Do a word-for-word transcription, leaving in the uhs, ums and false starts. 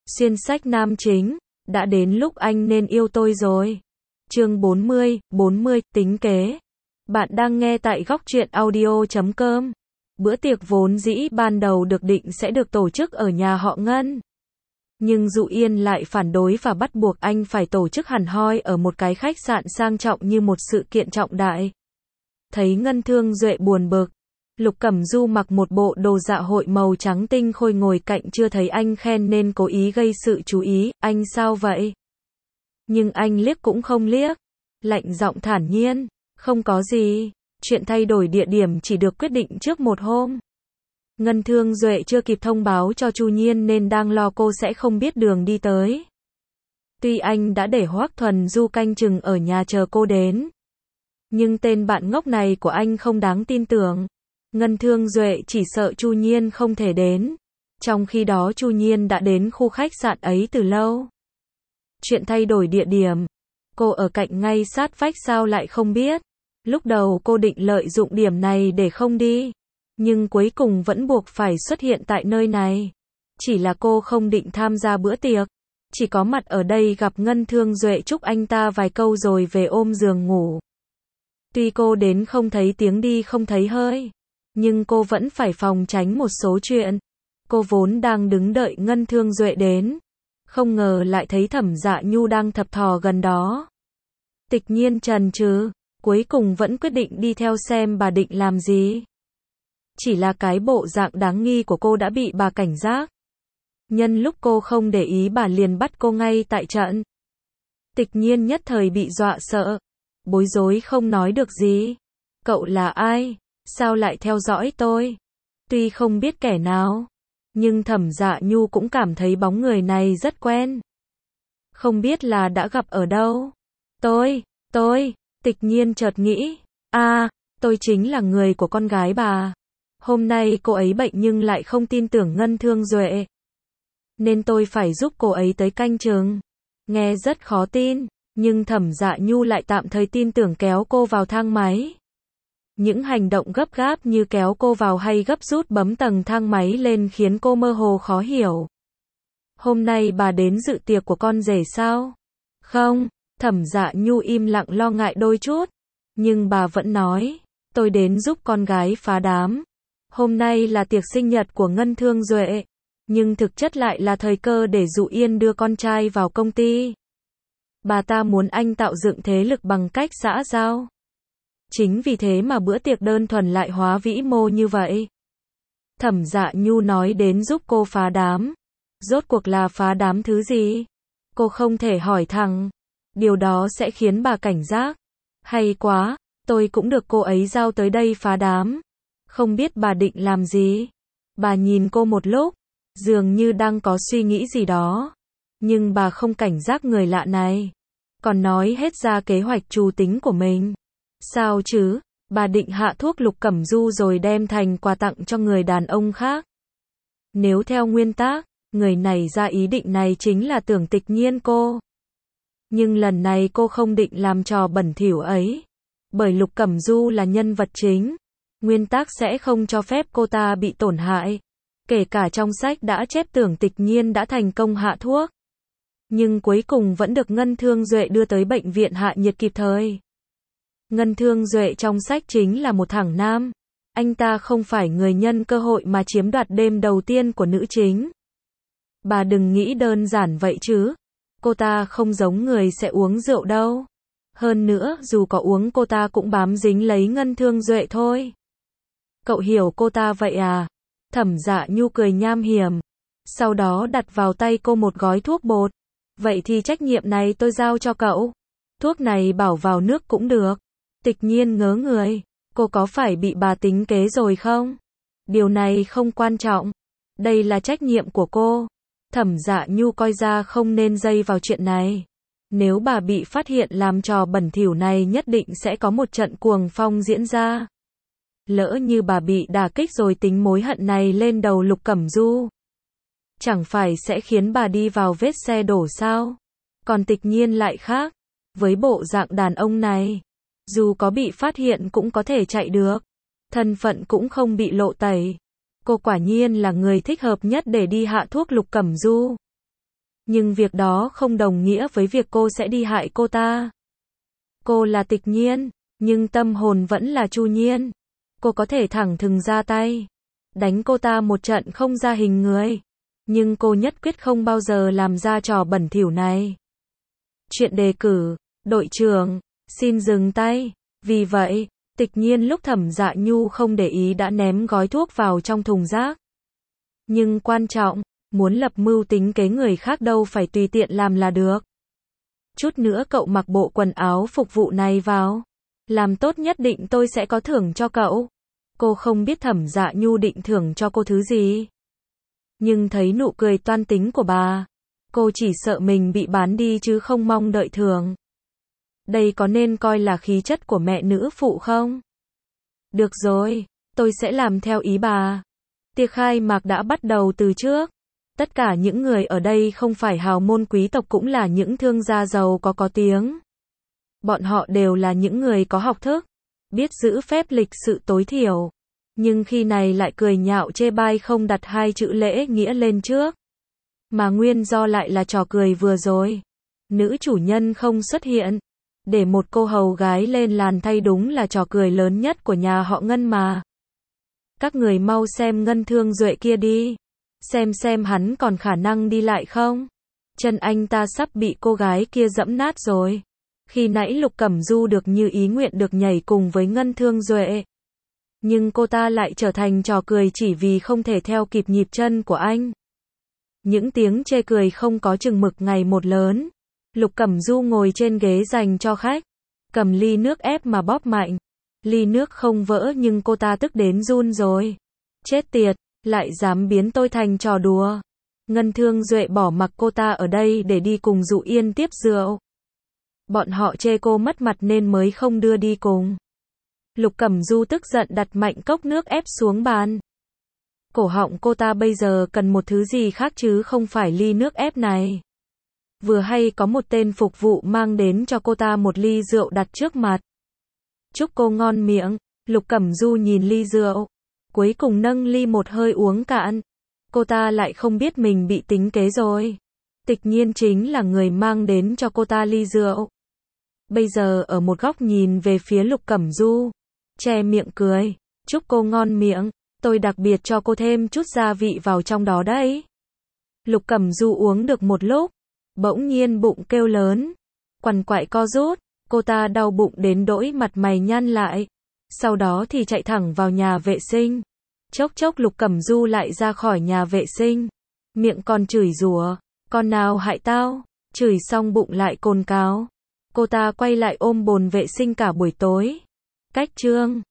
Xuyên sách nam chính, đã đến lúc anh nên yêu tôi rồi. Chương bốn mươi, bốn mươi, tính kế. Bạn đang nghe tại góc truyện audio chấm com. Bữa tiệc vốn dĩ ban đầu được định sẽ được tổ chức ở nhà họ Ngân. Nhưng Dụ Yên lại phản đối và bắt buộc anh phải tổ chức hẳn hoi ở một cái khách sạn sang trọng như một sự kiện trọng đại. Thấy Ngân Thương Duệ buồn bực, Lục Cẩm Du mặc một bộ đồ dạ hội màu trắng tinh khôi ngồi cạnh chưa thấy anh khen nên cố ý gây sự chú ý, anh sao vậy? Nhưng anh liếc cũng không liếc, lạnh giọng thản nhiên, không có gì, chuyện thay đổi địa điểm chỉ được quyết định trước một hôm. Ngân Thương Duệ chưa kịp thông báo cho Chu Nhiên nên đang lo cô sẽ không biết đường đi tới. Tuy anh đã để Hoắc Thuần Du canh chừng ở nhà chờ cô đến, nhưng tên bạn ngốc này của anh không đáng tin tưởng. Ngân Thương Duệ chỉ sợ Chu Nhiên không thể đến, trong khi đó Chu Nhiên đã đến khu khách sạn ấy từ lâu. Chuyện thay đổi địa điểm, cô ở cạnh ngay sát vách sao lại không biết. Lúc đầu cô định lợi dụng điểm này để không đi, nhưng cuối cùng vẫn buộc phải xuất hiện tại nơi này. Chỉ là cô không định tham gia bữa tiệc, chỉ có mặt ở đây gặp Ngân Thương Duệ chúc anh ta vài câu rồi về ôm giường ngủ. Tuy cô đến không thấy tiếng đi không thấy hơi, nhưng cô vẫn phải phòng tránh một số chuyện. Cô vốn đang đứng đợi Ngân Thương Duệ đến, không ngờ lại thấy Thẩm Dạ Nhu đang thập thò gần đó. Tịch Nhiên chần chừ, cuối cùng vẫn quyết định đi theo xem bà định làm gì. Chỉ là cái bộ dạng đáng nghi của cô đã bị bà cảnh giác. Nhân lúc cô không để ý bà liền bắt cô ngay tại trận. Tịch Nhiên nhất thời bị dọa sợ, bối rối không nói được gì. Cậu là ai? Sao lại theo dõi tôi? Tuy không biết kẻ nào, nhưng Thẩm Dạ Nhu cũng cảm thấy bóng người này rất quen. Không biết là đã gặp ở đâu. Tôi, tôi, Tịch Nhiên chợt nghĩ, à, tôi chính là người của con gái bà. Hôm nay cô ấy bệnh nhưng lại không tin tưởng Ngân Thương Duệ, nên tôi phải giúp cô ấy tới canh chừng. Nghe rất khó tin, nhưng Thẩm Dạ Nhu lại tạm thời tin tưởng, kéo cô vào thang máy. Những hành động gấp gáp như kéo cô vào hay gấp rút bấm tầng thang máy lên khiến cô mơ hồ khó hiểu. Hôm nay bà đến dự tiệc của con rể sao? Không, Thẩm Dạ Nhu im lặng lo ngại đôi chút, nhưng bà vẫn nói, tôi đến giúp con gái phá đám. Hôm nay là tiệc sinh nhật của Ngân Thương Duệ, nhưng thực chất lại là thời cơ để Dụ Yên đưa con trai vào công ty. Bà ta muốn anh tạo dựng thế lực bằng cách xã giao. Chính vì thế mà bữa tiệc đơn thuần lại hóa vĩ mô như vậy. Thẩm Dạ Nhu nói đến giúp cô phá đám. Rốt cuộc là phá đám thứ gì? Cô không thể hỏi thẳng. Điều đó sẽ khiến bà cảnh giác. Hay quá, tôi cũng được cô ấy giao tới đây phá đám. Không biết bà định làm gì? Bà nhìn cô một lúc, dường như đang có suy nghĩ gì đó. Nhưng bà không cảnh giác người lạ này, còn nói hết ra kế hoạch trù tính của mình. Sao chứ? Bà định hạ thuốc Lục Cẩm Du rồi đem thành quà tặng cho người đàn ông khác. Nếu theo nguyên tắc, người này ra ý định này chính là Tưởng Tịch Nhiên cô. Nhưng lần này cô không định làm trò bẩn thỉu ấy. Bởi Lục Cẩm Du là nhân vật chính, nguyên tắc sẽ không cho phép cô ta bị tổn hại. Kể cả trong sách đã chép Tưởng Tịch Nhiên đã thành công hạ thuốc, nhưng cuối cùng vẫn được Ngân Thương Duệ đưa tới bệnh viện hạ nhiệt kịp thời. Ngân Thương Duệ trong sách chính là một thẳng nam. Anh ta không phải người nhân cơ hội mà chiếm đoạt đêm đầu tiên của nữ chính. Bà đừng nghĩ đơn giản vậy chứ. Cô ta không giống người sẽ uống rượu đâu. Hơn nữa, dù có uống cô ta cũng bám dính lấy Ngân Thương Duệ thôi. Cậu hiểu cô ta vậy à? Thẩm Dạ Nhu cười nham hiểm. Sau đó đặt vào tay cô một gói thuốc bột. Vậy thì trách nhiệm này tôi giao cho cậu. Thuốc này bảo vào nước cũng được. Tịch Nhiên ngớ người. Cô có phải bị bà tính kế rồi không? Điều này không quan trọng. Đây là trách nhiệm của cô. Thẩm Dạ Nhu coi ra không nên dây vào chuyện này. Nếu bà bị phát hiện làm trò bẩn thỉu này nhất định sẽ có một trận cuồng phong diễn ra. Lỡ như bà bị đả kích rồi tính mối hận này lên đầu Lục Cẩm Du, chẳng phải sẽ khiến bà đi vào vết xe đổ sao? Còn Tịch Nhiên lại khác. Với bộ dạng đàn ông này, dù có bị phát hiện cũng có thể chạy được. Thân phận cũng không bị lộ tẩy. Cô quả nhiên là người thích hợp nhất để đi hạ thuốc Lục Cẩm Du. Nhưng việc đó không đồng nghĩa với việc cô sẽ đi hại cô ta. Cô là Tịch Nhiên, nhưng tâm hồn vẫn là Chu Nhiên. Cô có thể thẳng thừng ra tay, đánh cô ta một trận không ra hình người. Nhưng cô nhất quyết không bao giờ làm ra trò bẩn thỉu này. Chuyện đề cử, đội trưởng, xin dừng tay. Vì vậy, Tịch Nhiên lúc Thẩm Dạ Nhu không để ý đã ném gói thuốc vào trong thùng rác. Nhưng quan trọng, muốn lập mưu tính kế người khác đâu phải tùy tiện làm là được. Chút nữa cậu mặc bộ quần áo phục vụ này vào. Làm tốt nhất định tôi sẽ có thưởng cho cậu. Cô không biết Thẩm Dạ Nhu định thưởng cho cô thứ gì. Nhưng thấy nụ cười toan tính của bà, cô chỉ sợ mình bị bán đi chứ không mong đợi thưởng. Đây có nên coi là khí chất của mẹ nữ phụ không? Được rồi, tôi sẽ làm theo ý bà. Tiệc khai mạc đã bắt đầu từ trước. Tất cả những người ở đây không phải hào môn quý tộc cũng là những thương gia giàu có có tiếng. Bọn họ đều là những người có học thức, biết giữ phép lịch sự tối thiểu. Nhưng khi này lại cười nhạo chê bai không đặt hai chữ lễ nghĩa lên trước. Mà nguyên do lại là trò cười vừa rồi. Nữ chủ nhân không xuất hiện. Để một cô hầu gái lên làn thay đúng là trò cười lớn nhất của nhà họ Ngân mà. Các người mau xem Ngân Thương Duệ kia đi. Xem xem hắn còn khả năng đi lại không? Chân anh ta sắp bị cô gái kia dẫm nát rồi. Khi nãy Lục Cẩm Du được như ý nguyện được nhảy cùng với Ngân Thương Duệ. Nhưng cô ta lại trở thành trò cười chỉ vì không thể theo kịp nhịp chân của anh. Những tiếng chê cười không có chừng mực ngày một lớn. Lục Cẩm Du ngồi trên ghế dành cho khách, cầm ly nước ép mà bóp mạnh. Ly nước không vỡ nhưng cô ta tức đến run rồi. Chết tiệt, lại dám biến tôi thành trò đùa. Ngân Thương Duệ bỏ mặc cô ta ở đây để đi cùng Dụ Yên tiếp rượu. Bọn họ chê cô mất mặt nên mới không đưa đi cùng. Lục Cẩm Du tức giận đặt mạnh cốc nước ép xuống bàn. Cổ họng cô ta bây giờ cần một thứ gì khác chứ không phải ly nước ép này. Vừa hay có một tên phục vụ mang đến cho cô ta một ly rượu đặt trước mặt. Chúc cô ngon miệng. Lục Cẩm Du nhìn ly rượu, cuối cùng nâng ly một hơi uống cạn. Cô ta lại không biết mình bị tính kế rồi. Tịch Nhiên chính là người mang đến cho cô ta ly rượu. Bây giờ ở một góc nhìn về phía Lục Cẩm Du, che miệng cười. Chúc cô ngon miệng, tôi đặc biệt cho cô thêm chút gia vị vào trong đó đấy. Lục Cẩm Du uống được một lúc, bỗng nhiên bụng kêu lớn, quằn quại co rút, cô ta đau bụng đến đỗi mặt mày nhăn lại. Sau đó thì chạy thẳng vào nhà vệ sinh. Chốc chốc Lục Cẩm Du lại ra khỏi nhà vệ sinh, miệng còn chửi rủa, con nào hại tao, chửi xong bụng lại cồn cào. Cô ta quay lại ôm bồn vệ sinh cả buổi tối. Cách chương